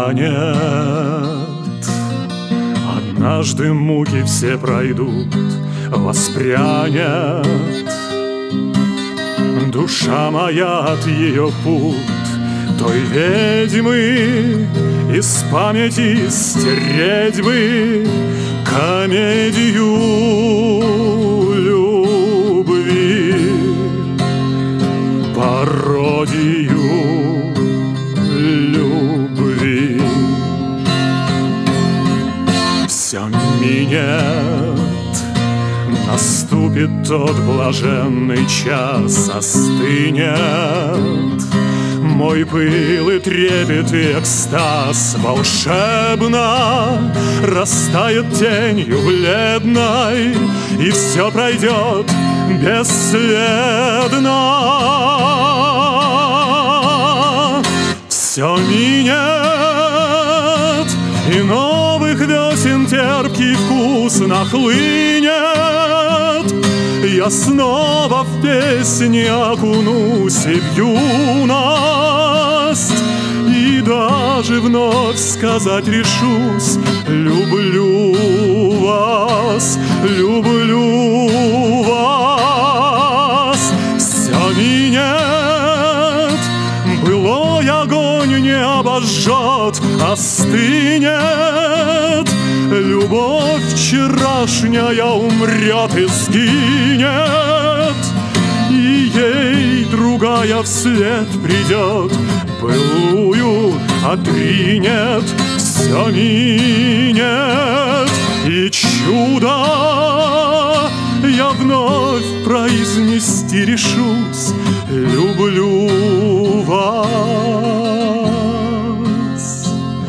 станет. Однажды муки все пройдут, воспрянет душа моя от ее пут, той ведьмы из памяти стереть бы комедию любви, пародию любви. Все минет, наступит тот блаженный час, остынет мой пыл и трепет и экстаз. Волшебно растает тенью бледной, и все пройдет бесследно. Все минет, и новых весен терпкий вкус нахлынет. Я снова в песни окунусь и в юность, и даже вновь сказать решусь: люблю вас, люблю вас. Все минет, былой огонь не обожжет, остынет. Любовь вчерашняя умрет и сгинет, и ей другая вслед придет, былую отринет. Все минет, и чудо я вновь произнести решусь: люблю вас,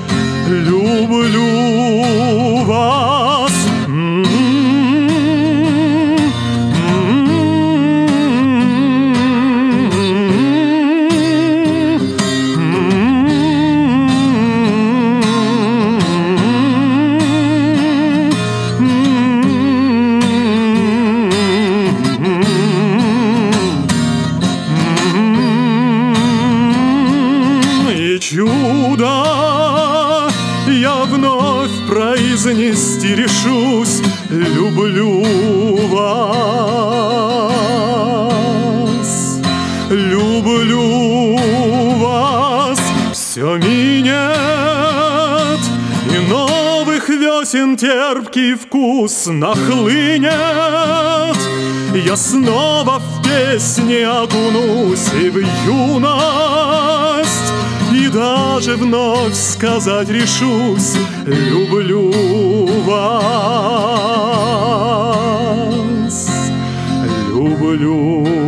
люблю вас. И чудо я вновь произнести решусь: люблю вас, люблю вас. Все минет, и новых весен терпкий вкус нахлынет. Я снова в песни окунусь и в юность, и даже вновь сказать решусь: люблю вас, люблю